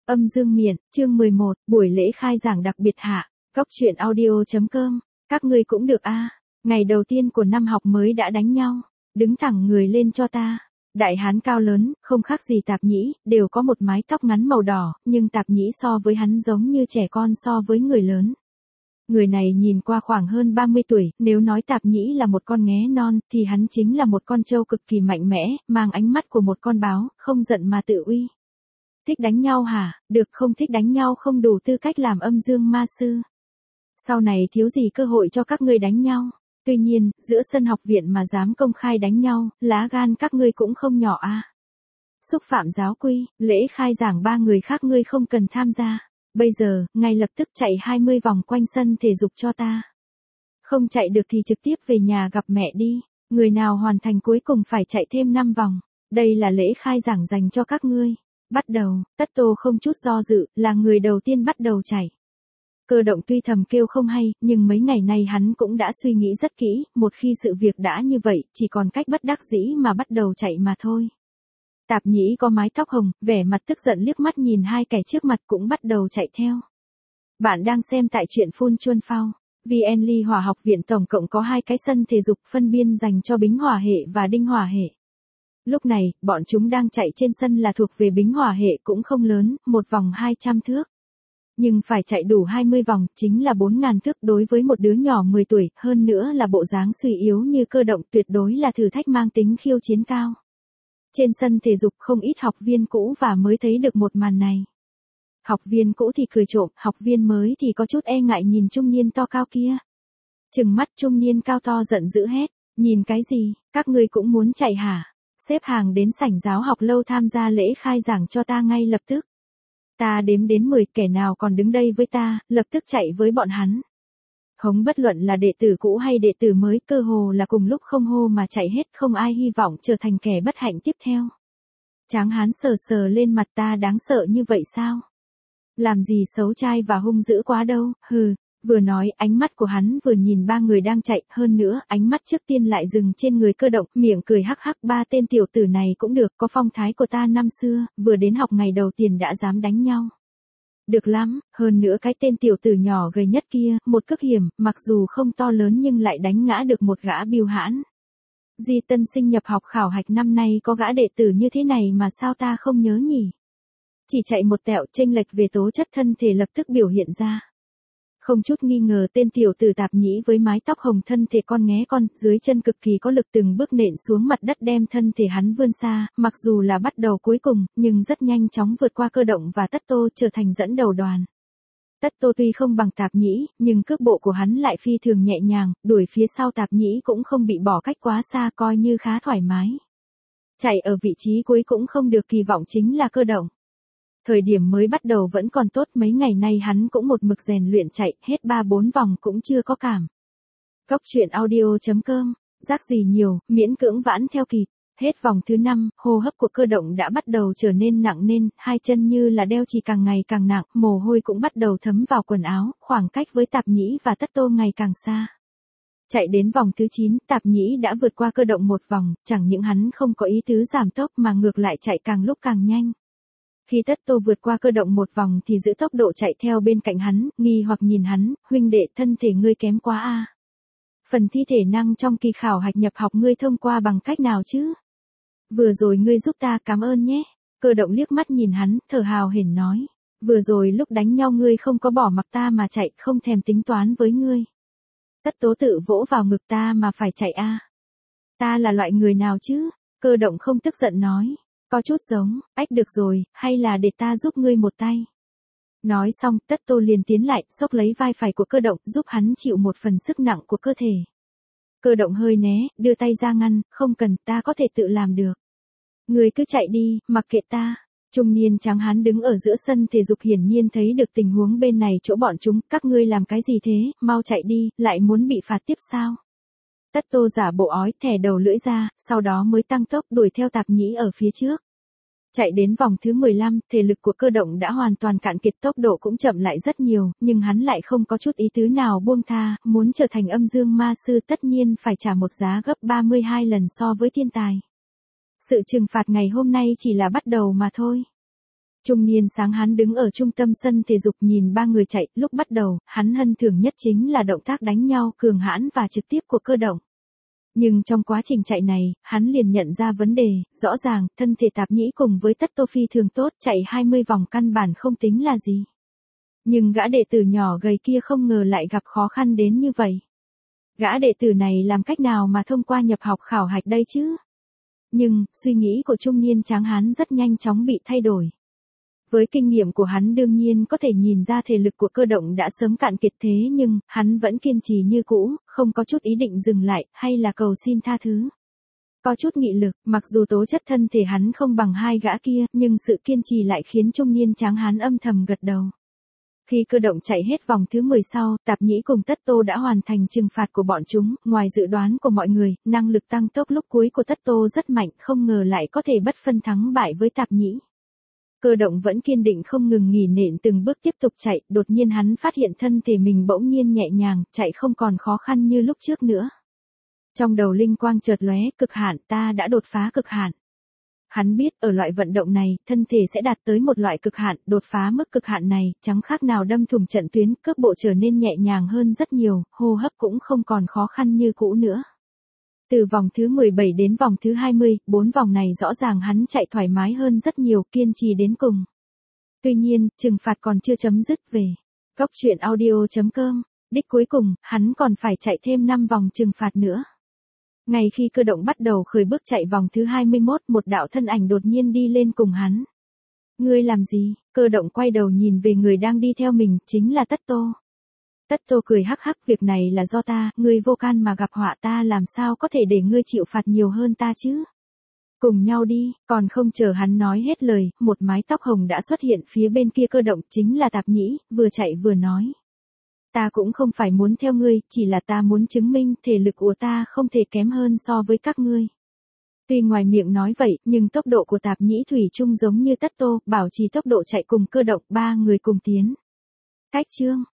Âm dương miện, chương 11, buổi lễ khai giảng đặc biệt hạ. Góc truyện audio.com. Các ngươi cũng được a. Ngày đầu tiên của năm học mới đã đánh nhau. Đứng thẳng người lên cho ta. Đại hán cao lớn, không khác gì Tạp Nhĩ, đều có một mái tóc ngắn màu đỏ, nhưng Tạp Nhĩ so với hắn giống như trẻ con so với người lớn. Người này nhìn qua khoảng hơn 30 tuổi, nếu nói Tạp Nhĩ là một con nghé non, thì hắn chính là một con trâu cực kỳ mạnh mẽ, mang ánh mắt của một con báo, không giận mà tự uy. Thích đánh nhau hả? Được, không thích đánh nhau không đủ tư cách làm âm dương ma sư. Sau này thiếu gì cơ hội cho các ngươi đánh nhau. Tuy nhiên, giữa sân học viện mà dám công khai đánh nhau, lá gan các ngươi cũng không nhỏ a. Xúc phạm giáo quy, lễ khai giảng 3 người khác ngươi không cần tham gia. Bây giờ, ngay lập tức chạy 20 vòng quanh sân thể dục cho ta. Không chạy được thì trực tiếp về nhà gặp mẹ đi. Người nào hoàn thành cuối cùng phải chạy thêm 5 vòng. Đây là lễ khai giảng dành cho các ngươi. Bắt đầu, Tất Tô không chút do dự, là người đầu tiên bắt đầu chạy. Cơ động tuy thầm kêu không hay, nhưng mấy ngày nay hắn cũng đã suy nghĩ rất kỹ, một khi sự việc đã như vậy, chỉ còn cách bất đắc dĩ mà bắt đầu chạy mà thôi. Tạp Nhĩ có mái tóc hồng, vẻ mặt tức giận liếc mắt nhìn hai kẻ trước mặt cũng bắt đầu chạy theo. Bạn đang xem tại truyện Phun Chuân Phao. VN Ly Hỏa học viện tổng cộng có 2 cái sân thể dục phân biên dành cho bính hỏa hệ và đinh hỏa hệ. Lúc này, bọn chúng đang chạy trên sân là thuộc về bính hỏa hệ cũng không lớn, một vòng 200 thước. Nhưng phải chạy đủ 20 vòng, chính là 4.000 thước đối với một đứa nhỏ 10 tuổi, hơn nữa là bộ dáng suy yếu như cơ động tuyệt đối là thử thách mang tính khiêu chiến cao. Trên sân thể dục không ít học viên cũ và mới thấy được một màn này. Học viên cũ thì cười trộm, học viên mới thì có chút e ngại nhìn trung niên to cao kia. Trừng mắt trung niên cao to giận dữ hét, nhìn cái gì, các ngươi cũng muốn chạy hả? Xếp hàng đến sảnh giáo học lâu tham gia lễ khai giảng cho ta ngay lập tức. Ta đếm đến 10, kẻ nào còn đứng đây với ta, lập tức chạy với bọn hắn. Hống bất luận là đệ tử cũ hay đệ tử mới, cơ hồ là cùng lúc không hô mà chạy hết, không ai hy vọng trở thành kẻ bất hạnh tiếp theo. Tráng hán sờ sờ lên mặt, ta đáng sợ như vậy sao? Làm gì xấu trai và hung dữ quá đâu, hừ. Vừa nói, ánh mắt của hắn vừa nhìn 3 người đang chạy, hơn nữa, ánh mắt trước tiên lại dừng trên người cơ động, miệng cười hắc hắc, 3 tên tiểu tử này cũng được, có phong thái của ta năm xưa, vừa đến học ngày đầu tiên đã dám đánh nhau. Được lắm, hơn nữa cái tên tiểu tử nhỏ gầy nhất kia, một cước hiểm, mặc dù không to lớn nhưng lại đánh ngã được một gã biêu hãn. Di tân sinh nhập học khảo hạch năm nay có gã đệ tử như thế này mà sao ta không nhớ nhỉ? Chỉ chạy một tẹo, chênh lệch về tố chất thân thể lập tức biểu hiện ra. Không chút nghi ngờ tên tiểu tử Tạp Nhĩ với mái tóc hồng thân thể con nghé con, dưới chân cực kỳ có lực từng bước nện xuống mặt đất đem thân thể hắn vươn xa, mặc dù là bắt đầu cuối cùng, nhưng rất nhanh chóng vượt qua cơ động và Tất Tô trở thành dẫn đầu đoàn. Tất Tô tuy không bằng Tạp Nhĩ, nhưng cước bộ của hắn lại phi thường nhẹ nhàng, đuổi phía sau Tạp Nhĩ cũng không bị bỏ cách quá xa, coi như khá thoải mái. Chạy ở vị trí cuối cũng không được kỳ vọng chính là cơ động. Thời điểm mới bắt đầu vẫn còn tốt, mấy ngày nay hắn cũng một mực rèn luyện chạy, hết 3-4 vòng cũng chưa có cảm. Góc truyện audio.com, rác gì nhiều, miễn cưỡng vãn theo kịp. Hết vòng thứ 5, hô hấp của cơ động đã bắt đầu trở nên nặng nên, hai chân như là đeo chì càng ngày càng nặng, mồ hôi cũng bắt đầu thấm vào quần áo, khoảng cách với Tạp Nhĩ và Tất Tô ngày càng xa. Chạy đến vòng thứ 9, Tạp Nhĩ đã vượt qua cơ động một vòng, chẳng những hắn không có ý tứ giảm tốc mà ngược lại chạy càng lúc càng nhanh. Khi Tất Tô vượt qua cơ động một vòng thì giữ tốc độ chạy theo bên cạnh hắn, nghi hoặc nhìn hắn, huynh đệ thân thể ngươi kém quá a. Phần thi thể năng trong kỳ khảo hạch nhập học ngươi thông qua bằng cách nào chứ? Vừa rồi ngươi giúp ta, cảm ơn nhé. Cơ động liếc mắt nhìn hắn, thở hào hển nói. Vừa rồi lúc đánh nhau ngươi không có bỏ mặc ta mà chạy, không thèm tính toán với ngươi. Tất Tố tự vỗ vào ngực, ta mà phải chạy a. Ta là loại người nào chứ? Cơ động không tức giận nói. Có chút giống, ách được rồi, hay là để ta giúp ngươi một tay. Nói xong, Tất Tô liền tiến lại, xốc lấy vai phải của cơ động, giúp hắn chịu một phần sức nặng của cơ thể. Cơ động hơi né, đưa tay ra ngăn, không cần, ta có thể tự làm được. Ngươi cứ chạy đi, mặc kệ ta. Trung niên tráng hán đứng ở giữa sân thể dục hiển nhiên thấy được tình huống bên này chỗ bọn chúng, các ngươi làm cái gì thế, mau chạy đi, lại muốn bị phạt tiếp sao? Tất Tô giả bộ ói, thẻ đầu lưỡi ra, sau đó mới tăng tốc đuổi theo Tạp Nhĩ ở phía trước. Chạy đến vòng thứ 15, thể lực của cơ động đã hoàn toàn cạn kiệt, tốc độ cũng chậm lại rất nhiều, nhưng hắn lại không có chút ý tứ nào buông tha, muốn trở thành âm dương ma sư tất nhiên phải trả một giá gấp 32 lần so với thiên tài. Sự trừng phạt ngày hôm nay chỉ là bắt đầu mà thôi. Trung niên sáng hán đứng ở trung tâm sân thể dục nhìn ba người chạy, lúc bắt đầu, hắn hân thưởng nhất chính là động tác đánh nhau cường hãn và trực tiếp của Cơ Động. Nhưng trong quá trình chạy này, hắn liền nhận ra vấn đề, rõ ràng, thân thể Tạp Nhĩ cùng với Tất Tô phi thường tốt, chạy 20 vòng căn bản không tính là gì. Nhưng gã đệ tử nhỏ gầy kia không ngờ lại gặp khó khăn đến như vậy. Gã đệ tử này làm cách nào mà thông qua nhập học khảo hạch đây chứ? Nhưng, suy nghĩ của trung niên tráng hán rất nhanh chóng bị thay đổi. Với kinh nghiệm của hắn đương nhiên có thể nhìn ra thể lực của Cơ Động đã sớm cạn kiệt thế nhưng, hắn vẫn kiên trì như cũ, không có chút ý định dừng lại, hay là cầu xin tha thứ. Có chút nghị lực, mặc dù tố chất thân thể hắn không bằng hai gã kia, nhưng sự kiên trì lại khiến trung niên tráng hán âm thầm gật đầu. Khi Cơ Động chạy hết vòng thứ 10 sau, Tạp Nhĩ cùng Tất Tô đã hoàn thành trừng phạt của bọn chúng, ngoài dự đoán của mọi người, năng lực tăng tốc lúc cuối của Tất Tô rất mạnh, không ngờ lại có thể bất phân thắng bại với Tạp Nhĩ. Cơ Động vẫn kiên định không ngừng nghỉ nện từng bước tiếp tục chạy, đột nhiên hắn phát hiện thân thể mình bỗng nhiên nhẹ nhàng, chạy không còn khó khăn như lúc trước nữa. Trong đầu linh quang chợt lóe, cực hạn, ta đã đột phá cực hạn. Hắn biết, ở loại vận động này, thân thể sẽ đạt tới một loại cực hạn, đột phá mức cực hạn này, chẳng khác nào đâm thủng trận tuyến, cước bộ trở nên nhẹ nhàng hơn rất nhiều, hô hấp cũng không còn khó khăn như cũ nữa. Từ vòng thứ 17 đến vòng thứ 20, 4 vòng này rõ ràng hắn chạy thoải mái hơn rất nhiều, kiên trì đến cùng. Tuy nhiên, trừng phạt còn chưa chấm dứt về. Góc truyện audio.com, đích cuối cùng, hắn còn phải chạy thêm 5 vòng trừng phạt nữa. Ngay khi Cơ Động bắt đầu khởi bước chạy vòng thứ 21, một đạo thân ảnh đột nhiên đi lên cùng hắn. Ngươi làm gì? Cơ Động quay đầu nhìn về người đang đi theo mình, chính là Tất Tô. Tất Tô cười hắc hắc, việc này là do ta, ngươi vô can mà gặp họa, ta làm sao có thể để ngươi chịu phạt nhiều hơn ta chứ? Cùng nhau đi, còn không chờ hắn nói hết lời, một mái tóc hồng đã xuất hiện phía bên kia Cơ Động, chính là Tạp Nhĩ, vừa chạy vừa nói. Ta cũng không phải muốn theo ngươi, chỉ là ta muốn chứng minh thể lực của ta không thể kém hơn so với các ngươi. Tuy ngoài miệng nói vậy, nhưng tốc độ của Tạp Nhĩ thủy chung giống như Tất Tô, bảo trì tốc độ chạy cùng Cơ Động, ba người cùng tiến. Cách chương